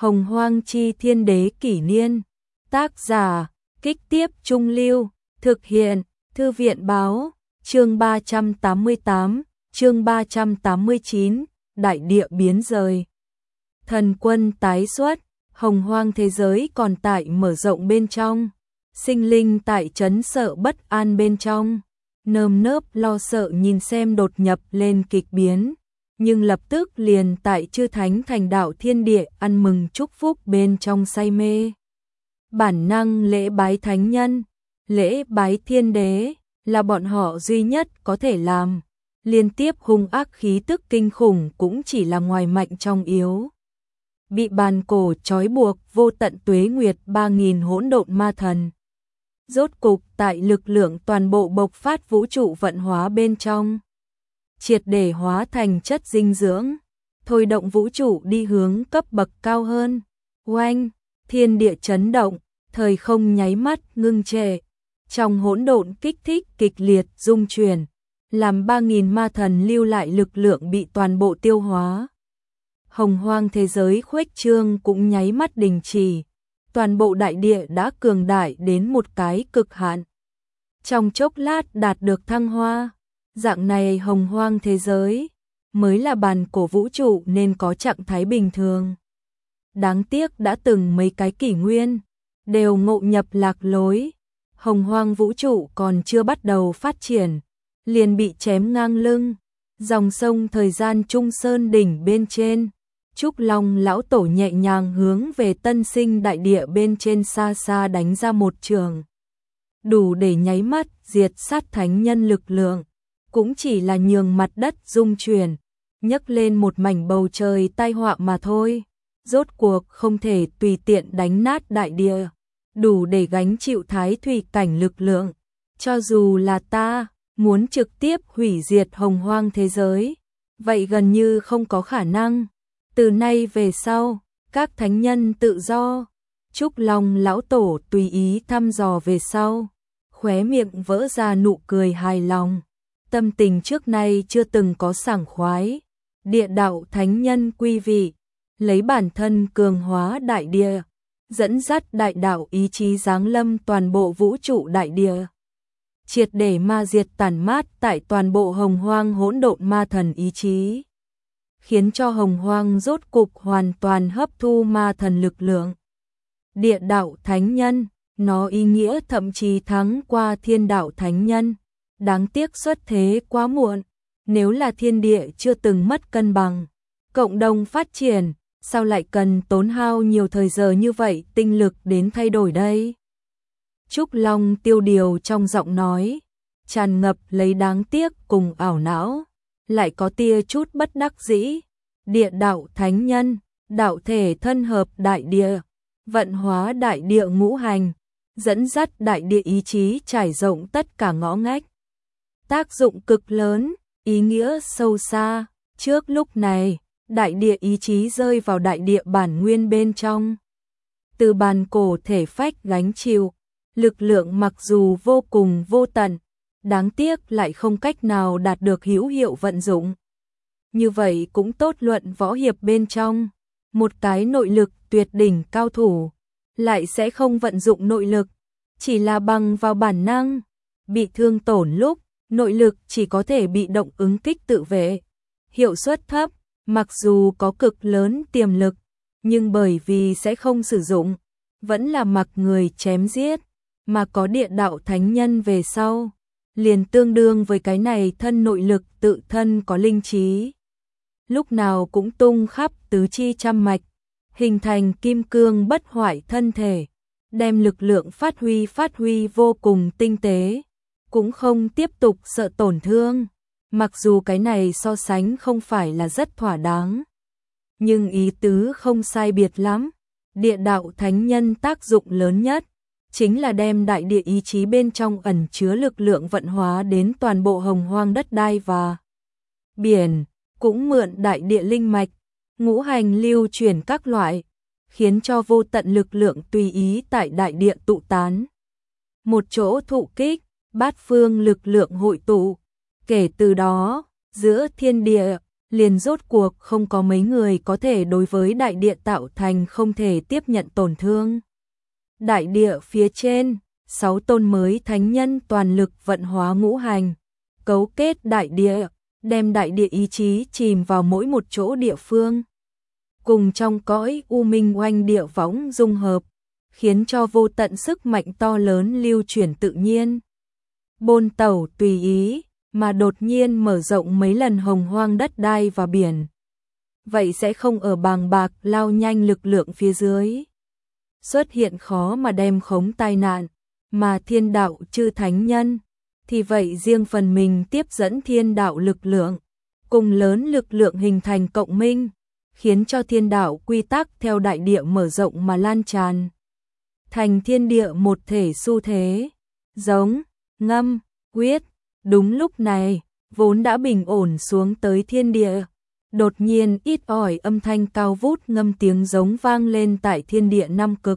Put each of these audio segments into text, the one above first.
Hồng Hoang Chi Thiên Đế Kỷ Niên. Tác giả, Kích Tiếp Trung Lưu. Thực hiện, Thư viện Báo. Chương 388, chương 389, Đại địa biến rời. Thần quân tái xuất, Hồng Hoang thế giới còn tại mở rộng bên trong. Sinh linh tại trấn sợ bất an bên trong. Nơm nớp lo sợ nhìn xem đột nhập lên kịch biến. Nhưng lập tức liền tại chư thánh thành đạo thiên địa ăn mừng chúc phúc bên trong say mê. Bản năng lễ bái thánh nhân, lễ bái thiên đế là bọn họ duy nhất có thể làm. Liên tiếp hung ác khí tức kinh khủng cũng chỉ là ngoài mạnh trong yếu. Bị bàn cổ trói buộc vô tận tuế nguyệt 3.000 hỗn độn ma thần. Rốt cục tại lực lượng toàn bộ bộc phát vũ trụ vận hóa bên trong. Triệt để hóa thành chất dinh dưỡng, thôi động vũ trụ đi hướng cấp bậc cao hơn. Oanh, thiên địa chấn động, thời không nháy mắt ngưng trệ. Trong hỗn độn kích thích kịch liệt rung chuyển, làm 3.000 ma thần lưu lại lực lượng bị toàn bộ tiêu hóa. Hồng Hoang thế giới khuếch trương cũng nháy mắt đình chỉ, toàn bộ đại địa đã cường đại đến một cái cực hạn. Trong chốc lát đạt được thăng hoa, dạng này Hồng Hoang thế giới mới là bàn cổ vũ trụ nên có trạng thái bình thường. Đáng tiếc đã từng mấy cái kỷ nguyên đều ngộ nhập lạc lối. Hồng Hoang vũ trụ còn chưa bắt đầu phát triển, liền bị chém ngang lưng. Dòng sông thời gian Trung Sơn đỉnh bên trên, Trúc Long lão tổ nhẹ nhàng hướng về tân sinh đại địa bên trên xa xa đánh ra một trường. Đủ để nháy mắt diệt sát thánh nhân lực lượng, cũng chỉ là nhường mặt đất rung chuyển, nhấc lên một mảnh bầu trời tai họa mà thôi. Rốt cuộc không thể tùy tiện đánh nát đại địa, đủ để gánh chịu thái thủy cảnh lực lượng. Cho dù là ta muốn trực tiếp hủy diệt Hồng Hoang thế giới, vậy gần như không có khả năng. Từ nay về sau, các thánh nhân tự do. Trúc Long lão tổ tùy ý thăm dò về sau, khóe miệng vỡ ra nụ cười hài lòng. Tâm tình trước nay chưa từng có sảng khoái. Địa đạo thánh nhân quy vị, lấy bản thân cường hóa đại địa, dẫn dắt đại đạo ý chí giáng lâm toàn bộ vũ trụ đại địa, triệt để ma diệt tàn mát tại toàn bộ Hồng Hoang hỗn độn ma thần ý chí, khiến cho Hồng Hoang rốt cục hoàn toàn hấp thu ma thần lực lượng. Địa đạo thánh nhân, nó ý nghĩa thậm chí thắng qua thiên đạo thánh nhân. Đáng tiếc xuất thế quá muộn. Nếu là thiên địa chưa từng mất cân bằng, cộng đồng phát triển, sao lại cần tốn hao nhiều thời giờ như vậy tinh lực đến thay đổi đây? Trúc Long tiêu điều trong giọng nói, tràn ngập lấy đáng tiếc cùng ảo não, lại có tia chút bất đắc dĩ. Địa đạo thánh nhân, đạo thể thân hợp đại địa, vận hóa đại địa ngũ hành, dẫn dắt đại địa ý chí trải rộng tất cả ngõ ngách. Tác dụng cực lớn, ý nghĩa sâu xa. Trước lúc này, đại địa ý chí rơi vào đại địa bản nguyên bên trong. Từ bàn cổ thể phách gánh chịu, lực lượng mặc dù vô cùng vô tận, đáng tiếc lại không cách nào đạt được hữu hiệu vận dụng. Như vậy cũng tốt luận võ hiệp bên trong, một cái nội lực tuyệt đỉnh cao thủ, lại sẽ không vận dụng nội lực, chỉ là bằng vào bản năng, bị thương tổn lúc, nội lực chỉ có thể bị động ứng kích tự vệ, hiệu suất thấp, mặc dù có cực lớn tiềm lực, nhưng bởi vì sẽ không sử dụng, vẫn là mặc người chém giết, mà có địa đạo thánh nhân về sau, liền tương đương với cái này thân nội lực tự thân có linh trí. Lúc nào cũng tung khắp tứ chi trăm mạch, hình thành kim cương bất hoại thân thể, đem lực lượng phát huy vô cùng tinh tế. Cũng không tiếp tục sợ tổn thương, mặc dù cái này so sánh không phải là rất thỏa đáng, nhưng ý tứ không sai biệt lắm. Địa đạo thánh nhân tác dụng lớn nhất chính là đem đại địa ý chí bên trong ẩn chứa lực lượng vận hóa đến toàn bộ Hồng Hoang đất đai và biển, cũng mượn đại địa linh mạch, ngũ hành lưu chuyển các loại, khiến cho vô tận lực lượng tùy ý tại đại địa tụ tán. Một chỗ thụ kích, bát phương lực lượng hội tụ, kể từ đó, giữa thiên địa, liền rốt cuộc không có mấy người có thể đối với đại địa tạo thành không thể tiếp nhận tổn thương. Đại địa phía trên, 6 tôn mới thánh nhân toàn lực vận hóa ngũ hành, cấu kết đại địa, đem đại địa ý chí chìm vào mỗi một chỗ địa phương. Cùng trong cõi u minh oanh địa võng dung hợp, khiến cho vô tận sức mạnh to lớn lưu chuyển tự nhiên. Bôn tẩu tùy ý, mà đột nhiên mở rộng mấy lần hồng hoang đất đai và biển. Vậy sẽ không ở bàng bạc lao nhanh lực lượng phía dưới. Xuất hiện khó mà đem khống tai nạn, mà thiên đạo chư thánh nhân, thì vậy riêng phần mình tiếp dẫn thiên đạo lực lượng, cùng lớn lực lượng hình thành cộng minh, khiến cho thiên đạo quy tắc theo đại địa mở rộng mà lan tràn. Thành thiên địa một thể xu thế, giống, ngâm, quyết. Đúng lúc này, vốn đã bình ổn xuống tới thiên địa, đột nhiên ít ỏi âm thanh cao vút ngâm tiếng giống vang lên tại thiên địa năm cực.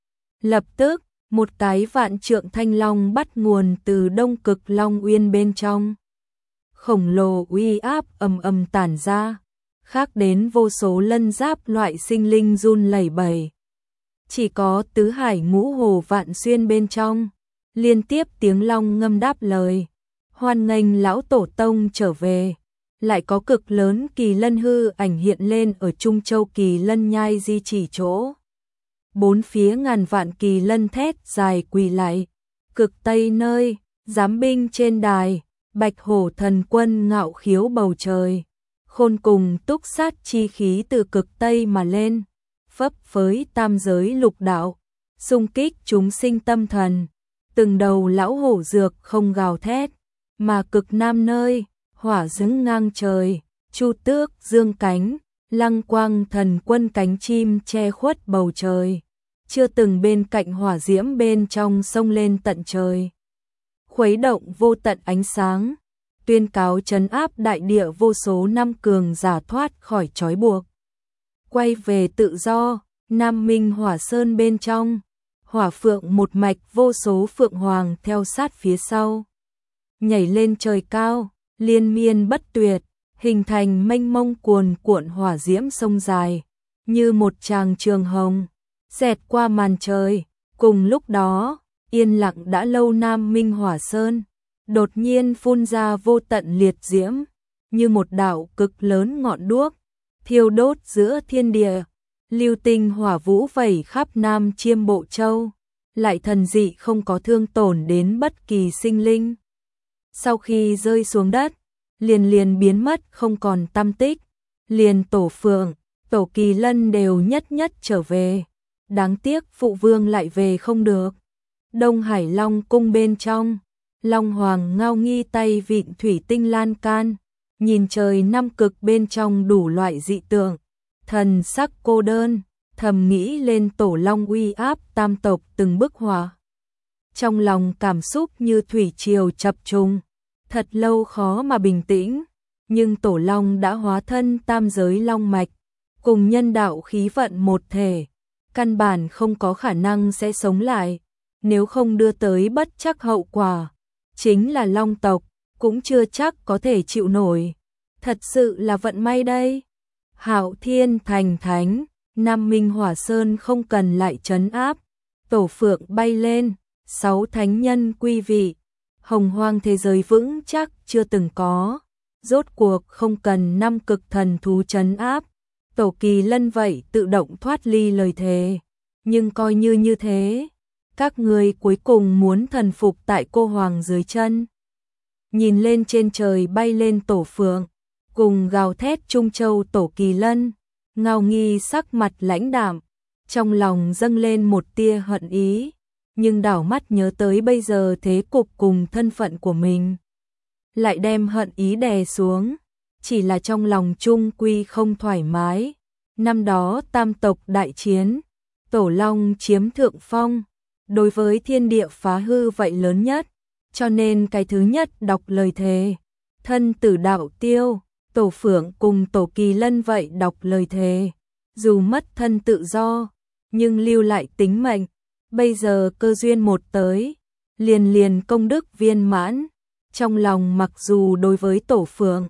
Lập tức, một cái vạn trượng thanh long bắt nguồn từ đông cực long uyên bên trong. Khổng lồ uy áp ầm ầm tản ra, khác đến vô số lân giáp loại sinh linh run lẩy bẩy. Chỉ có tứ hải ngũ hồ vạn xuyên bên trong, liên tiếp tiếng long ngâm đáp lời. Hoan nghênh lão tổ tông trở về, lại có cực lớn kỳ lân hư ảnh hiện lên ở Trung Châu kỳ lân nhai di chỉ chỗ. Bốn phía ngàn vạn kỳ lân thét dài quỳ lại, cực tây nơi, giám binh trên đài, bạch hổ thần quân ngạo khiếu bầu trời, khôn cùng túc sát chi khí từ cực tây mà lên, phấp phới tam giới lục đạo, xung kích chúng sinh tâm thần, từng đầu lão hổ dược không gào thét. Mà cực nam nơi, hỏa dứng ngang trời, chu tước dương cánh, lăng quang thần quân cánh chim che khuất bầu trời, chưa từng bên cạnh hỏa diễm bên trong sông lên tận trời. Khuấy động vô tận ánh sáng, tuyên cáo trấn áp đại địa vô số năm cường giả thoát khỏi trói buộc. Quay về tự do, Nam Minh Hỏa Sơn bên trong, hỏa phượng một mạch vô số phượng hoàng theo sát phía sau. Nhảy lên trời cao, liên miên bất tuyệt, hình thành mênh mông cuồn cuộn hỏa diễm sông dài, như một tràng trường hồng, xẹt qua màn trời. Cùng lúc đó, yên lặng đã lâu Nam Minh Hỏa Sơn, đột nhiên phun ra vô tận liệt diễm, như một đạo cực lớn ngọn đuốc, thiêu đốt giữa thiên địa, lưu tinh hỏa vũ vẩy khắp Nam Chiêm Bộ Châu, lại thần dị không có thương tổn đến bất kỳ sinh linh. Sau khi rơi xuống đất, liền biến mất không còn tăm tích, liền tổ phượng, tổ kỳ lân đều nhất nhất trở về. Đáng tiếc phụ vương lại về không được. Đông Hải Long cung bên trong, Long Hoàng ngao nghi tay vịn thủy tinh lan can, nhìn trời năm cực bên trong đủ loại dị tượng, thần sắc cô đơn, thầm nghĩ lên tổ long uy áp tam tộc từng bức hòa. Trong lòng cảm xúc như thủy triều chập trùng, thật lâu khó mà bình tĩnh, nhưng tổ long đã hóa thân tam giới long mạch, cùng nhân đạo khí vận một thể, căn bản không có khả năng sẽ sống lại, nếu không đưa tới bất chắc hậu quả, chính là long tộc, cũng chưa chắc có thể chịu nổi. Thật sự là vận may đây. Hạo Thiên thành thánh, Nam Minh Hỏa Sơn không cần lại trấn áp, tổ phượng bay lên, 6 thánh nhân quy vị, hồng hoang thế giới vững chắc chưa từng có, rốt cuộc không cần 5 cực thần thú trấn áp, tổ kỳ lân vậy tự động thoát ly lời thề. Nhưng coi như thế, các người cuối cùng muốn thần phục tại cô hoàng dưới chân. Nhìn lên trên trời bay lên tổ phượng, cùng gào thét Trung Châu tổ kỳ lân, ngao nghi sắc mặt lãnh đạm, trong lòng dâng lên một tia hận ý, nhưng đảo mắt nhớ tới bây giờ thế cục cùng thân phận của mình, lại đem hận ý đè xuống, chỉ là trong lòng trung quy không thoải mái. Năm đó tam tộc đại chiến, tổ long chiếm thượng phong, đối với thiên địa phá hư vậy lớn nhất, cho nên cái thứ nhất đọc lời thề, thân tử đạo tiêu, tổ phượng cùng tổ kỳ lân vậy đọc lời thề, dù mất thân tự do, nhưng lưu lại tính mệnh, bây giờ cơ duyên một tới, liền công đức viên mãn, trong lòng mặc dù đối với tổ phượng,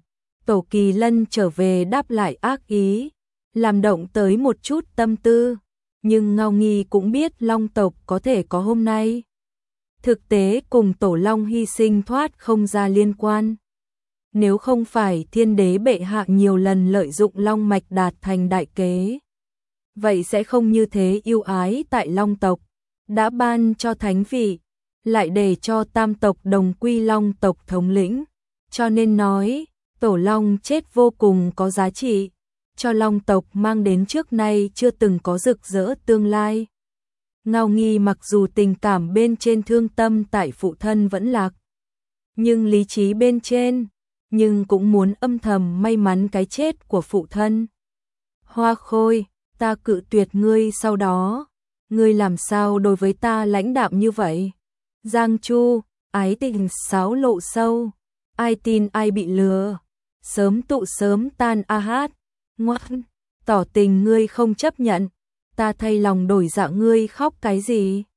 Tổ Kỳ Lân trở về đáp lại ác ý, làm động tới một chút tâm tư, nhưng Ngao Nghi cũng biết Long tộc có thể có hôm nay. Thực tế cùng Tổ Long hy sinh thoát không ra liên quan. Nếu không phải Thiên Đế bệ hạ nhiều lần lợi dụng Long mạch đạt thành đại kế, vậy sẽ không như thế yêu ái tại Long tộc, đã ban cho thánh vị, lại để cho tam tộc đồng quy Long tộc thống lĩnh, cho nên nói, Tổ Long chết vô cùng có giá trị, cho Long tộc mang đến trước nay chưa từng có rực rỡ tương lai. Ngao Nghi mặc dù tình cảm bên trên thương tâm tại phụ thân vẫn lạc, nhưng lý trí bên trên, nhưng cũng muốn âm thầm may mắn cái chết của phụ thân. Hoa Khôi, ta cự tuyệt ngươi sau đó, ngươi làm sao đối với ta lãnh đạm như vậy? Giang Chu, ái tình sáo lộ sâu, ai tin ai bị lừa, sớm tụ sớm tan a hát, ngoan, tỏ tình ngươi không chấp nhận, ta thay lòng đổi dạ ngươi khóc cái gì?